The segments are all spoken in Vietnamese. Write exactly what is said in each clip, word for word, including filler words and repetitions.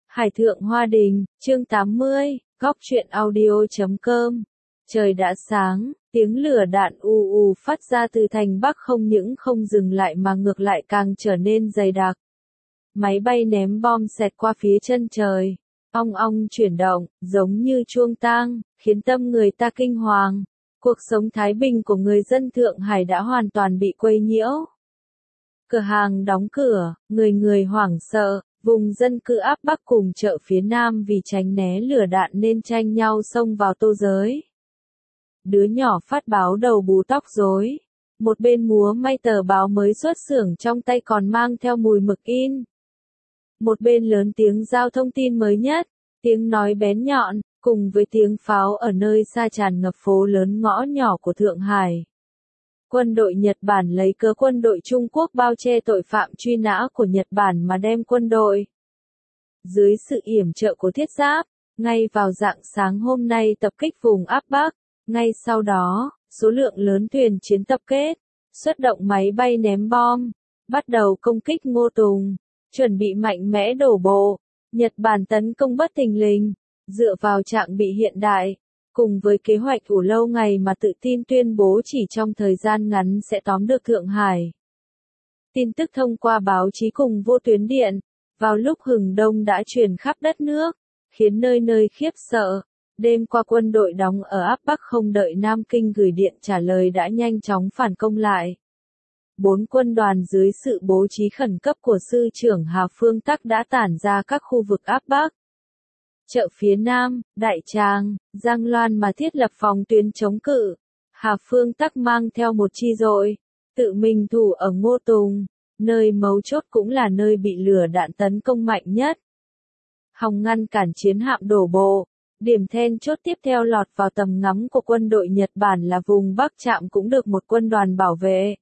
Hải Thượng Hoa Đình, chương tám mươi, góc truyện audio chấm com. Trời đã sáng, tiếng lửa đạn ù ù phát ra từ thành Bắc không những không dừng lại mà ngược lại càng trở nên dày đặc. Máy bay ném bom xẹt qua phía chân trời, ong ong chuyển động, giống như chuông tang, khiến tâm người ta kinh hoàng. Cuộc sống thái bình của người dân Thượng Hải đã hoàn toàn bị quấy nhiễu. Cửa hàng đóng cửa, người người hoảng sợ. Vùng dân cư áp Bắc cùng chợ phía Nam vì tránh né lửa đạn nên tranh nhau xông vào tô giới. Đứa nhỏ phát báo đầu bù tóc rối. Một bên múa may tờ báo mới xuất xưởng trong tay còn mang theo mùi mực in. Một bên lớn tiếng giao thông tin mới nhất, tiếng nói bén nhọn, cùng với tiếng pháo ở nơi xa tràn ngập phố lớn ngõ nhỏ của Thượng Hải. Quân đội Nhật Bản lấy cớ quân đội Trung Quốc bao che tội phạm truy nã của Nhật Bản mà đem quân đội. Dưới sự yểm trợ của thiết giáp, ngay vào rạng sáng hôm nay tập kích vùng áp Bắc, ngay sau đó, số lượng lớn thuyền chiến tập kết, xuất động máy bay ném bom, bắt đầu công kích Ngô Tùng, chuẩn bị mạnh mẽ đổ bộ. Nhật Bản tấn công bất thình lình, dựa vào trạng bị hiện đại. Cùng với kế hoạch ủ lâu ngày mà tự tin tuyên bố chỉ trong thời gian ngắn sẽ tóm được Thượng Hải. Tin tức thông qua báo chí cùng vô tuyến điện, vào lúc hừng đông đã truyền khắp đất nước, khiến nơi nơi khiếp sợ. Đêm qua quân đội đóng ở áp Bắc không đợi Nam Kinh gửi điện trả lời đã nhanh chóng phản công lại. Bốn quân đoàn dưới sự bố trí khẩn cấp của sư trưởng Hà Phương Tắc đã tản ra các khu vực áp Bắc. Chợ phía Nam, Đại Tràng, Giang Loan mà thiết lập phòng tuyến chống cự. Hà Phương Tắc mang theo một chi đội, tự mình thủ ở Ngô Tùng, nơi mấu chốt cũng là nơi bị lửa đạn tấn công mạnh nhất. Hòng ngăn cản chiến hạm đổ bộ, điểm then chốt tiếp theo lọt vào tầm ngắm của quân đội Nhật Bản là vùng Bắc Trạm cũng được một quân đoàn bảo vệ.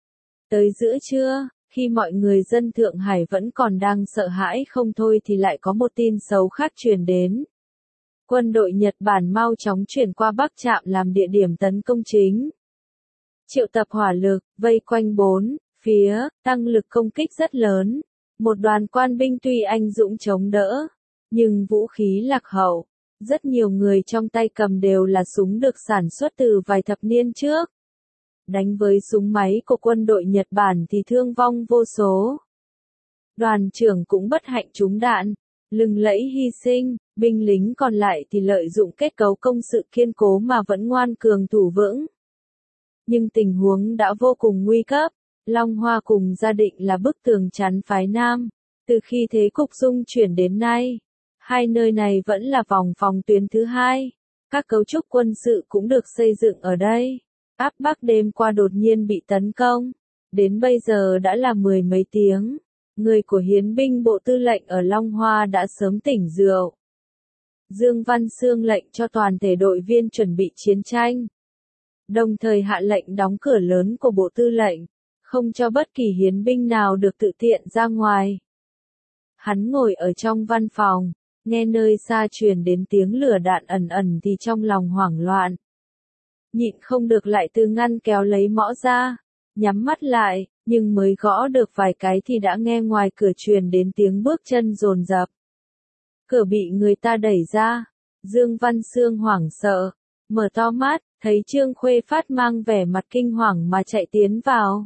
Tới giữa trưa, khi mọi người dân Thượng Hải vẫn còn đang sợ hãi không thôi thì lại có một tin xấu khác truyền đến. Quân đội Nhật Bản mau chóng chuyển qua Bắc Trạm làm địa điểm tấn công chính. Triệu tập hỏa lực, vây quanh bốn phía, tăng lực công kích rất lớn. Một đoàn quan binh tuy anh dũng chống đỡ, nhưng vũ khí lạc hậu. Rất nhiều người trong tay cầm đều là súng được sản xuất từ vài thập niên trước. Đánh với súng máy của quân đội Nhật Bản thì thương vong vô số. Đoàn trưởng cũng bất hạnh trúng đạn, lừng lẫy hy sinh, binh lính còn lại thì lợi dụng kết cấu công sự kiên cố mà vẫn ngoan cường thủ vững. Nhưng tình huống đã vô cùng nguy cấp, Long Hoa cùng gia định là bức tường chắn phái Nam. Từ khi thế cục dung chuyển đến nay, hai nơi này vẫn là vòng phòng tuyến thứ hai. Các cấu trúc quân sự cũng được xây dựng ở đây. Áp Bắc đêm qua đột nhiên bị tấn công, đến bây giờ đã là mười mấy tiếng, người của hiến binh bộ tư lệnh ở Long Hoa đã sớm tỉnh rượu. Dương Văn Xương lệnh cho toàn thể đội viên chuẩn bị chiến tranh, đồng thời hạ lệnh đóng cửa lớn của bộ tư lệnh, không cho bất kỳ hiến binh nào được tự tiện ra ngoài. Hắn ngồi ở trong văn phòng, nghe nơi xa truyền đến tiếng lửa đạn ẩn ẩn thì trong lòng hoảng loạn. Nhịn không được lại từ ngăn kéo lấy mõ ra, nhắm mắt lại, nhưng mới gõ được vài cái thì đã nghe ngoài cửa truyền đến tiếng bước chân dồn dập. Cửa bị người ta đẩy ra, Dương Văn Xương hoảng sợ, mở to mắt, thấy Trương Khuê Phát mang vẻ mặt kinh hoàng mà chạy tiến vào.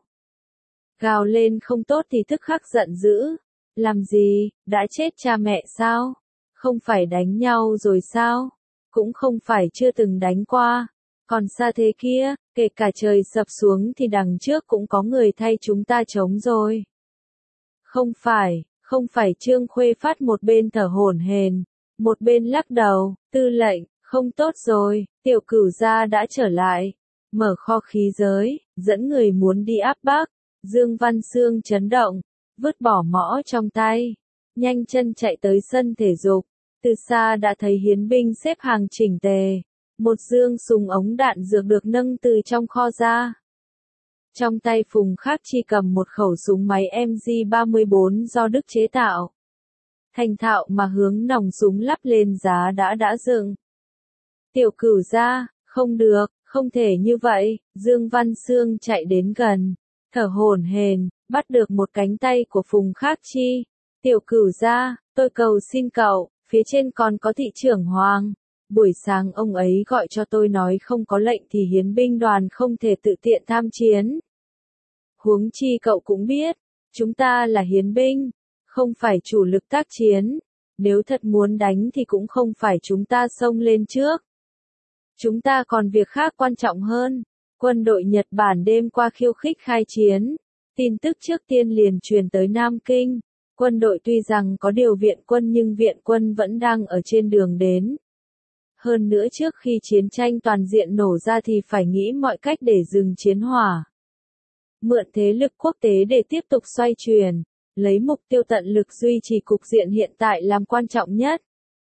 Gào lên không tốt thì tức khắc giận dữ, làm gì, đã chết cha mẹ sao? Không phải đánh nhau rồi sao? Cũng không phải chưa từng đánh qua. Còn xa thế kia, kể cả trời sập xuống thì đằng trước cũng có người thay chúng ta chống rồi. Không phải, không phải Trương Khuê Phát một bên thở hổn hển, một bên lắc đầu, tư lệnh, không tốt rồi, tiểu cửu gia đã trở lại, mở kho khí giới, dẫn người muốn đi áp Bắc. Dương Văn Xương chấn động, vứt bỏ mõ trong tay, nhanh chân chạy tới sân thể dục, từ xa đã thấy hiến binh xếp hàng chỉnh tề. Một dương súng ống đạn dược được nâng từ trong kho ra. Trong tay Phùng Khắc Chi cầm một khẩu súng máy M G ba mươi bốn do Đức chế tạo. Thành thạo mà hướng nòng súng lắp lên giá đã đã dựng. Tiểu cửu gia, không được, không thể như vậy. Dương Văn Xương chạy đến gần, thở hổn hển, bắt được một cánh tay của Phùng Khắc Chi. Tiểu cửu gia, Tôi cầu xin cậu, phía trên còn có thị trưởng Hoàng. Buổi sáng ông ấy gọi cho tôi nói không có lệnh thì hiến binh đoàn không thể tự tiện tham chiến. Huống chi cậu cũng biết, chúng ta là hiến binh, không phải chủ lực tác chiến. Nếu thật muốn đánh thì cũng không phải chúng ta xông lên trước. Chúng ta còn việc khác quan trọng hơn. Quân đội Nhật Bản đêm qua khiêu khích khai chiến. Tin tức trước tiên liền truyền tới Nam Kinh. Quân đội tuy rằng có điều viện quân nhưng viện quân vẫn đang ở trên đường đến. Hơn nữa trước khi chiến tranh toàn diện nổ ra thì phải nghĩ mọi cách để dừng chiến hỏa. Mượn thế lực quốc tế để tiếp tục xoay chuyển, lấy mục tiêu tận lực duy trì cục diện hiện tại làm quan trọng nhất.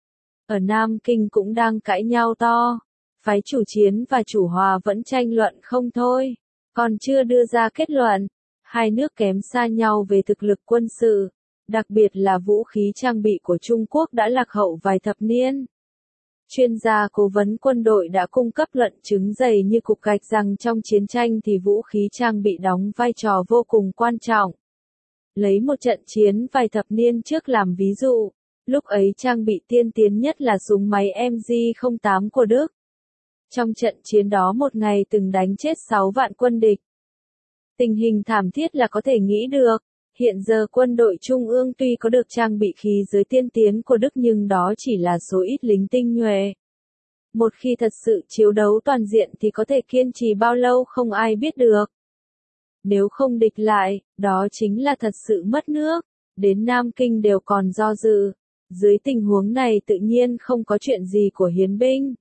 Ở Nam Kinh cũng đang cãi nhau to, phái chủ chiến và chủ hòa vẫn tranh luận không thôi, còn chưa đưa ra kết luận. Hai nước kém xa nhau về thực lực quân sự, đặc biệt là vũ khí trang bị của Trung Quốc đã lạc hậu vài thập niên. Chuyên gia cố vấn quân đội đã cung cấp luận chứng dày như cục gạch rằng trong chiến tranh thì vũ khí trang bị đóng vai trò vô cùng quan trọng. Lấy một trận chiến vài thập niên trước làm ví dụ, lúc ấy trang bị tiên tiến nhất là súng máy M G không tám của Đức. Trong trận chiến đó một ngày từng đánh chết sáu vạn quân địch. Tình hình thảm thiết là có thể nghĩ được. Hiện giờ quân đội Trung ương tuy có được trang bị khí giới tiên tiến của Đức nhưng đó chỉ là số ít lính tinh nhuệ. Một khi thật sự chiến đấu toàn diện thì có thể kiên trì bao lâu không ai biết được. Nếu không địch lại, đó chính là thật sự mất nước. Đến Nam Kinh đều còn do dự. Dưới tình huống này tự nhiên không có chuyện gì của hiến binh.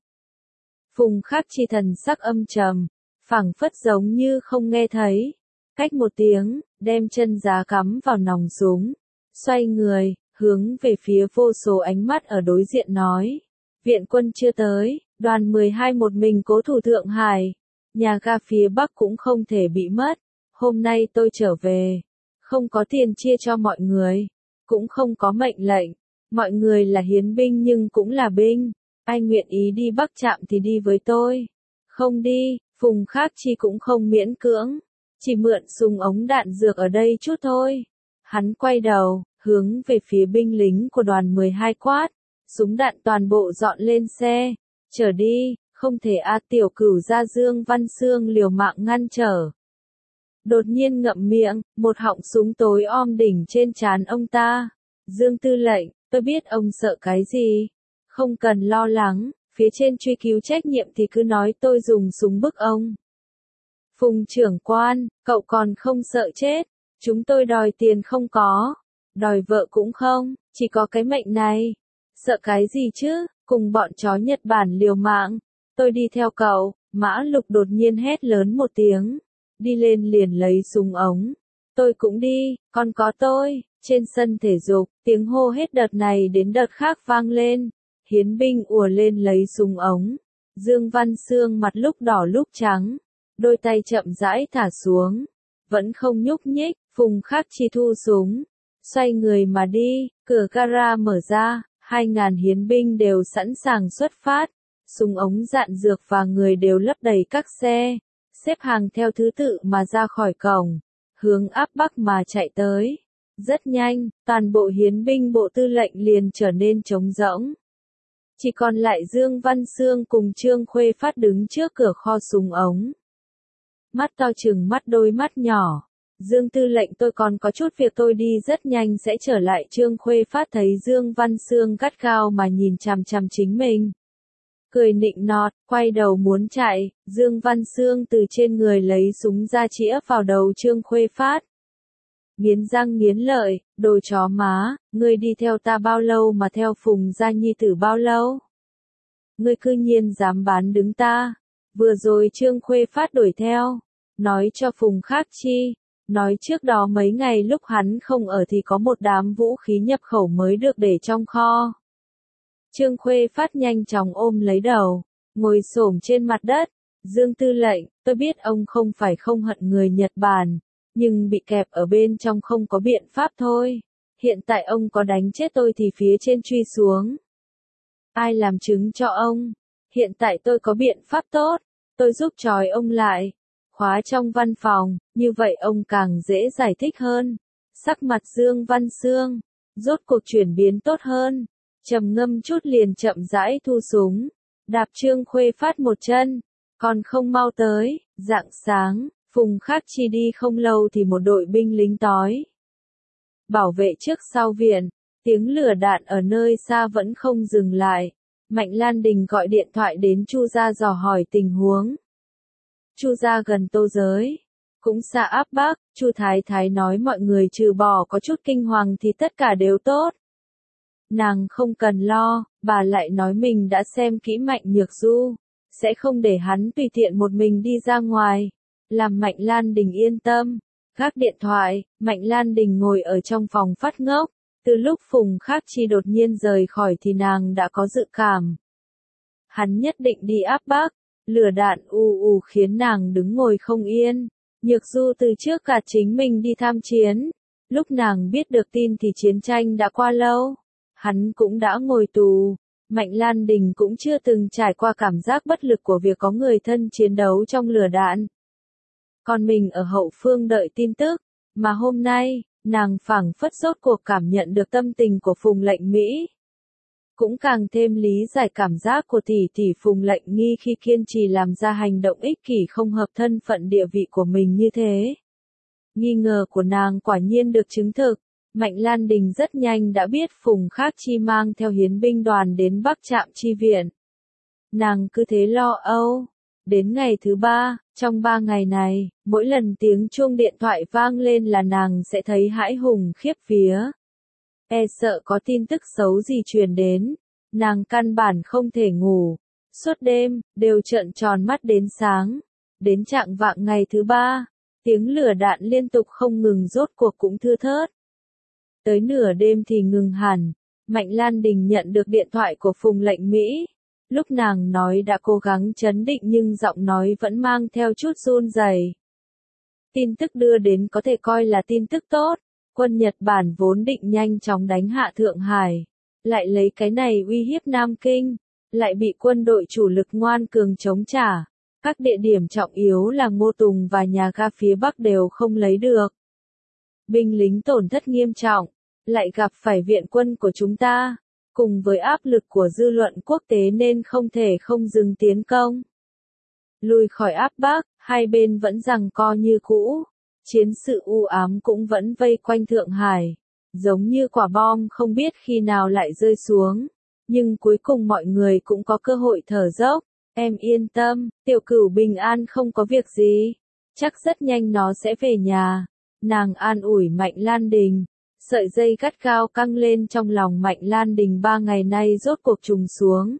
Phùng Khắc Chi thần sắc âm trầm, phảng phất giống như không nghe thấy. Cách một tiếng, đem chân giá cắm vào nòng súng, xoay người, hướng về phía vô số ánh mắt ở đối diện nói. Viện quân chưa tới, đoàn mười hai một mình cố thủ Thượng Hải, nhà ga phía Bắc cũng không thể bị mất. Hôm nay tôi trở về, không có tiền chia cho mọi người, cũng không có mệnh lệnh. Mọi người là hiến binh nhưng cũng là binh, ai nguyện ý đi Bắc Trạm thì đi với tôi. Không đi, Phùng Khắc Chi cũng không miễn cưỡng. Chỉ mượn súng ống đạn dược ở đây chút thôi. Hắn quay đầu, hướng về phía binh lính của đoàn mười hai quát. Súng đạn toàn bộ dọn lên xe. Chở đi, không thể a tiểu cửu ra Dương Văn Xương liều mạng ngăn trở. Đột nhiên ngậm miệng, một họng súng tối om đỉnh trên trán ông ta. Dương tư lệnh, tôi biết ông sợ cái gì. Không cần lo lắng, phía trên truy cứu trách nhiệm thì cứ nói tôi dùng súng bức ông. Phùng trưởng quan, cậu còn không sợ chết, chúng tôi đòi tiền không có, đòi vợ cũng không, chỉ có cái mệnh này. Sợ cái gì chứ, cùng bọn chó Nhật Bản liều mạng, tôi đi theo cậu. Mã Lục đột nhiên hét lớn một tiếng, đi lên liền lấy súng ống. Tôi cũng đi, còn có tôi. Trên sân thể dục, tiếng hô hết đợt này đến đợt khác vang lên, hiến binh ùa lên lấy súng ống. Dương Văn Xương mặt lúc đỏ lúc trắng, đôi tay chậm rãi thả xuống, vẫn không nhúc nhích. Phùng Khắc Chi thu súng, xoay người mà đi. Cửa gara mở ra, hai ngàn hiến binh đều sẵn sàng xuất phát, súng ống đạn dược và người đều lấp đầy các xe, xếp hàng theo thứ tự mà ra khỏi cổng, hướng áp Bắc mà chạy tới. Rất nhanh, toàn bộ hiến binh bộ tư lệnh liền trở nên trống rỗng. Chỉ còn lại Dương Văn Xương cùng Trương Khuê Phát đứng trước cửa kho súng ống. Mắt to chừng mắt đôi mắt nhỏ. Dương tư lệnh tôi còn có chút việc tôi đi rất nhanh sẽ trở lại. Trương Khuê Phát thấy Dương Văn Xương gắt gao mà nhìn chằm chằm chính mình. Cười nịnh nọt, quay đầu muốn chạy, Dương Văn Xương từ trên người lấy súng ra chĩa vào đầu Trương Khuê Phát. Nghiến răng nghiến lợi, đồ chó má, ngươi đi theo ta bao lâu mà theo Phùng gia nhi tử bao lâu? Ngươi cư nhiên dám bán đứng ta. Vừa rồi Trương Khuê Phát đuổi theo, nói cho Phùng Khắc Chi, nói trước đó mấy ngày lúc hắn không ở thì có một đám vũ khí nhập khẩu mới được để trong kho. Trương Khuê Phát nhanh chóng ôm lấy đầu, ngồi xổm trên mặt đất. Dương tư lệnh, tôi biết ông không phải không hận người Nhật Bản, nhưng bị kẹp ở bên trong không có biện pháp thôi. Hiện tại ông có đánh chết tôi thì phía trên truy xuống. Ai làm chứng cho ông? Hiện tại tôi có biện pháp tốt, tôi giúp trói ông lại, khóa trong văn phòng, như vậy ông càng dễ giải thích hơn. Sắc mặt Dương Văn Xương rốt cuộc chuyển biến tốt hơn. Trầm ngâm chút liền chậm rãi thu súng, đạp Trương Khuê Phát một chân, còn không mau tới. Rạng sáng, Phùng Khắc Chi đi không lâu thì một đội binh lính tói bảo vệ trước sau viện, tiếng lửa đạn ở nơi xa vẫn không dừng lại. Mạnh Lan Đình gọi điện thoại đến Chu gia dò hỏi tình huống. Chu gia gần Tô Giới, cũng xa áp Bắc. Chu Thái Thái nói mọi người trừ bỏ có chút kinh hoàng thì tất cả đều tốt. Nàng không cần lo, bà lại nói mình đã xem kỹ Mạnh Nhược Du, sẽ không để hắn tùy tiện một mình đi ra ngoài, làm Mạnh Lan Đình yên tâm. Gác điện thoại, Mạnh Lan Đình ngồi ở trong phòng phát ngốc. Từ lúc Phùng Khắc Chi đột nhiên rời khỏi thì nàng đã có dự cảm. Hắn nhất định đi áp Bắc, lửa đạn ù ù khiến nàng đứng ngồi không yên. Nhược Du từ trước cả chính mình đi tham chiến. Lúc nàng biết được tin thì chiến tranh đã qua lâu. Hắn cũng đã ngồi tù. Mạnh Lan Đình cũng chưa từng trải qua cảm giác bất lực của việc có người thân chiến đấu trong lửa đạn. Còn mình ở hậu phương đợi tin tức, mà hôm nay, nàng phảng phất rốt cuộc cảm nhận được tâm tình của Phùng Lệnh Mỹ. Cũng càng thêm lý giải cảm giác của tỷ tỷ Phùng Lệnh Nghi khi kiên trì làm ra hành động ích kỷ không hợp thân phận địa vị của mình như thế. Nghi ngờ của nàng quả nhiên được chứng thực. Mạnh Lan Đình rất nhanh đã biết Phùng Khắc Chi mang theo hiến binh đoàn đến Bắc Trạm chi viện. Nàng cứ thế lo âu. Đến ngày thứ ba, trong ba ngày này, mỗi lần tiếng chuông điện thoại vang lên là nàng sẽ thấy hãi hùng khiếp vía. E sợ có tin tức xấu gì truyền đến, nàng căn bản không thể ngủ. Suốt đêm, đều trợn tròn mắt đến sáng. Đến trạng vạng ngày thứ ba, tiếng lửa đạn liên tục không ngừng rốt cuộc cũng thưa thớt. Tới nửa đêm thì ngừng hẳn. Mạnh Lan Đình nhận được điện thoại của Phùng Lệnh Mỹ. Lúc nàng nói đã cố gắng trấn định nhưng giọng nói vẫn mang theo chút run rẩy. Tin tức đưa đến có thể coi là tin tức tốt. Quân Nhật Bản vốn định nhanh chóng đánh hạ Thượng Hải. Lại lấy cái này uy hiếp Nam Kinh. Lại bị quân đội chủ lực ngoan cường chống trả. Các địa điểm trọng yếu là Ngô Tùng và nhà ga phía Bắc đều không lấy được. Binh lính tổn thất nghiêm trọng. Lại gặp phải viện quân của chúng ta. Cùng với áp lực của dư luận quốc tế nên không thể không dừng tiến công. Lùi khỏi áp Bắc, hai bên vẫn giằng co như cũ. Chiến sự u ám cũng vẫn vây quanh Thượng Hải. Giống như quả bom không biết khi nào lại rơi xuống. Nhưng cuối cùng mọi người cũng có cơ hội thở dốc. Em yên tâm, Tiểu Cửu bình an không có việc gì. Chắc rất nhanh nó sẽ về nhà. Nàng an ủi Mạnh Lan Đình. Sợi dây gắt gao căng lên trong lòng Mạnh Lan Đình ba ngày nay rốt cuộc trùng xuống.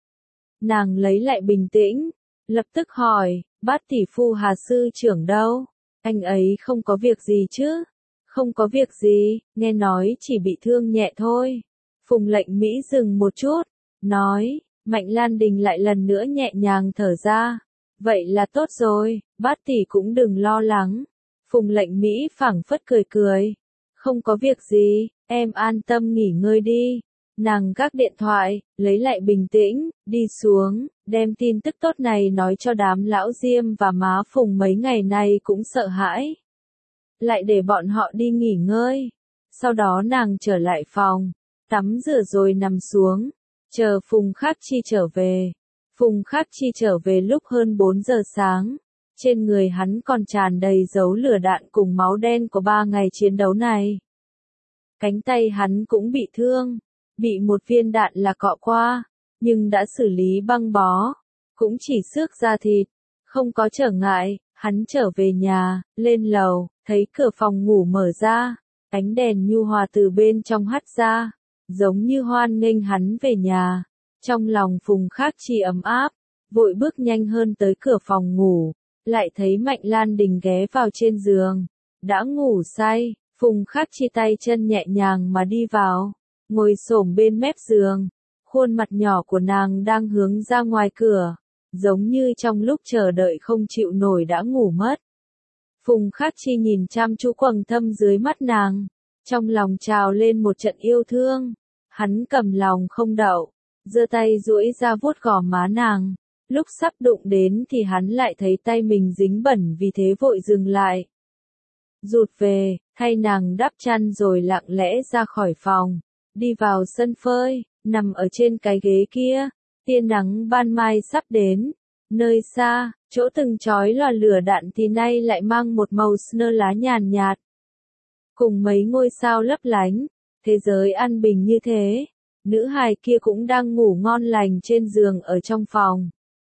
Nàng lấy lại bình tĩnh, lập tức hỏi, Bát tỷ phu Hà sư trưởng đâu? Anh ấy không có việc gì chứ? Không có việc gì, nghe nói chỉ bị thương nhẹ thôi. Phùng Lệnh Mỹ dừng một chút, nói, Mạnh Lan Đình lại lần nữa nhẹ nhàng thở ra. Vậy là tốt rồi, Bát tỷ cũng đừng lo lắng. Phùng Lệnh Mỹ phảng phất cười cười. Không có việc gì, em an tâm nghỉ ngơi đi. Nàng gác điện thoại, lấy lại bình tĩnh, đi xuống, đem tin tức tốt này nói cho đám lão Diêm và má Phùng mấy ngày nay cũng sợ hãi. Lại để bọn họ đi nghỉ ngơi. Sau đó nàng trở lại phòng, tắm rửa rồi nằm xuống, chờ Phùng Khắc Chi trở về. Phùng Khắc Chi trở về lúc hơn bốn giờ sáng. Trên người hắn còn tràn đầy dấu lửa đạn cùng máu đen của ba ngày chiến đấu này. Cánh tay hắn cũng bị thương, bị một viên đạn là cọ qua, nhưng đã xử lý băng bó, cũng chỉ xước da thịt, không có trở ngại. Hắn trở về nhà, lên lầu, thấy cửa phòng ngủ mở ra, ánh đèn nhu hòa từ bên trong hắt ra, giống như hoan nghênh hắn về nhà. Trong lòng Phùng Khắc Chi ấm áp, vội bước nhanh hơn tới cửa phòng ngủ. Lại thấy Mạnh Lan Đình ghé vào trên giường, đã ngủ say. Phùng Khắc Chi tay chân nhẹ nhàng mà đi vào, ngồi xổm bên mép giường, khuôn mặt nhỏ của nàng đang hướng ra ngoài cửa, giống như trong lúc chờ đợi không chịu nổi đã ngủ mất. Phùng Khắc Chi nhìn chăm chú quầng thâm dưới mắt nàng, trong lòng trào lên một trận yêu thương. Hắn cầm lòng không đậu, giơ tay duỗi ra vuốt gò má nàng. Lúc sắp đụng đến thì hắn lại thấy tay mình dính bẩn vì thế vội dừng lại. rụt về, thay nàng đắp chăn rồi lặng lẽ ra khỏi phòng, đi vào sân phơi, nằm ở trên cái ghế kia, tia nắng ban mai sắp đến, nơi xa, chỗ từng chói lò lửa đạn thì nay lại mang một màu snow lá nhàn nhạt, cùng mấy ngôi sao lấp lánh, thế giới an bình như thế, nữ hài kia cũng đang ngủ ngon lành trên giường ở trong phòng.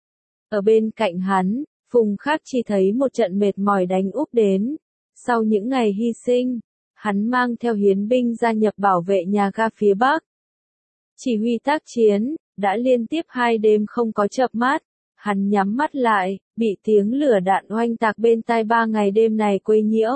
Ở bên cạnh hắn, Phùng Khắc Chi thấy một trận mệt mỏi đánh úp đến. Sau những ngày hy sinh, hắn mang theo hiến binh gia nhập bảo vệ nhà ga phía Bắc. Chỉ huy tác chiến, đã liên tiếp hai đêm không có chợp mắt. Hắn nhắm mắt lại, bị tiếng lửa đạn oanh tạc bên tai ba ngày đêm này quấy nhiễu.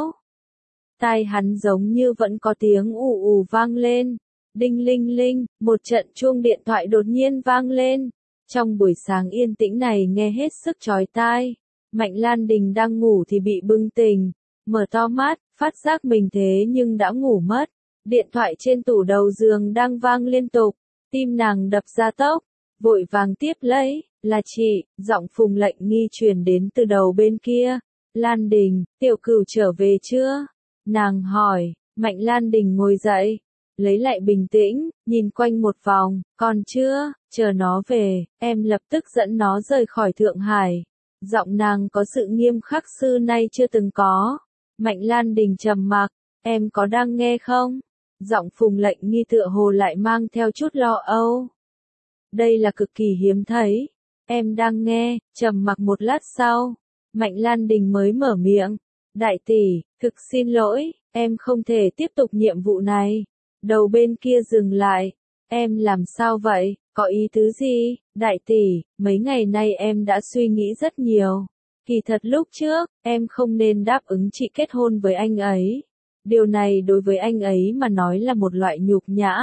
Tai hắn giống như vẫn có tiếng ù ù vang lên. Đinh linh linh, một trận chuông điện thoại đột nhiên vang lên. Trong buổi sáng yên tĩnh này nghe hết sức chói tai. Mạnh Lan Đình đang ngủ thì bị bừng tỉnh, mở to mắt, phát giác mình thế nhưng đã ngủ mất. Điện thoại trên tủ đầu giường đang vang liên tục, tim nàng đập ra tốc, vội vàng tiếp lấy, là chị, giọng Phùng Lệnh Nghi truyền đến từ đầu bên kia. Lan Đình, Tiểu Cửu trở về chưa? Nàng hỏi. Mạnh Lan Đình ngồi dậy, lấy lại bình tĩnh, nhìn quanh một vòng, còn chưa, chờ nó về, em lập tức dẫn nó rời khỏi Thượng Hải. Giọng nàng có sự nghiêm khắc xưa nay chưa từng có. Mạnh Lan Đình trầm mặc, em có đang nghe không? Giọng Phùng Lệnh Nghi tựa hồ lại mang theo chút lo âu. Đây là cực kỳ hiếm thấy. Em đang nghe, trầm mặc một lát sau. Mạnh Lan Đình mới mở miệng. Đại tỷ, thực xin lỗi, em không thể tiếp tục nhiệm vụ này. Đầu bên kia dừng lại. Em làm sao vậy, có ý tứ gì? Đại tỷ, mấy ngày nay em đã suy nghĩ rất nhiều. Kỳ thật lúc trước, em không nên đáp ứng chị kết hôn với anh ấy. Điều này đối với anh ấy mà nói là một loại nhục nhã.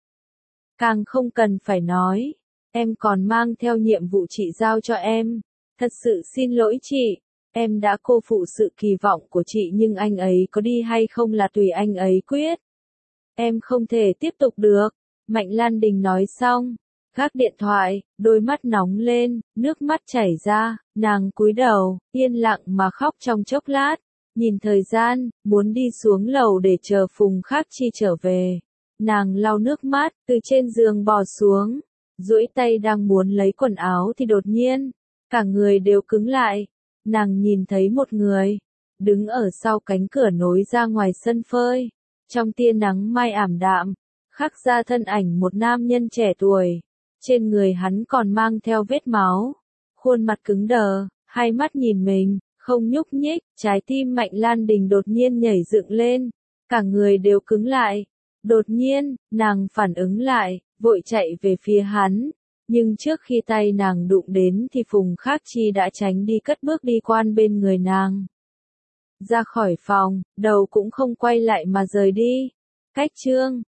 Càng không cần phải nói, em còn mang theo nhiệm vụ chị giao cho em. Thật sự xin lỗi chị, em đã cô phụ sự kỳ vọng của chị nhưng anh ấy có đi hay không là tùy anh ấy quyết. Em không thể tiếp tục được. Mạnh Lan Đình nói xong, gác điện thoại, đôi mắt nóng lên, nước mắt chảy ra, nàng cúi đầu, yên lặng mà khóc trong chốc lát, nhìn thời gian, muốn đi xuống lầu để chờ Phùng Khắc Chi trở về. Nàng lau nước mắt, từ trên giường bò xuống, duỗi tay đang muốn lấy quần áo thì đột nhiên, cả người đều cứng lại. Nàng nhìn thấy một người, đứng ở sau cánh cửa nối ra ngoài sân phơi, trong tia nắng mai ảm đạm. Khắc ra thân ảnh một nam nhân trẻ tuổi, trên người hắn còn mang theo vết máu, khuôn mặt cứng đờ, hai mắt nhìn mình, không nhúc nhích, trái tim Mạnh Lan Đình đột nhiên nhảy dựng lên, cả người đều cứng lại. Đột nhiên, nàng phản ứng lại, vội chạy về phía hắn, nhưng trước khi tay nàng đụng đến thì Phùng Khắc Chi đã tránh đi cất bước đi quan bên người nàng. Ra khỏi phòng, đầu cũng không quay lại mà rời đi. Cách chương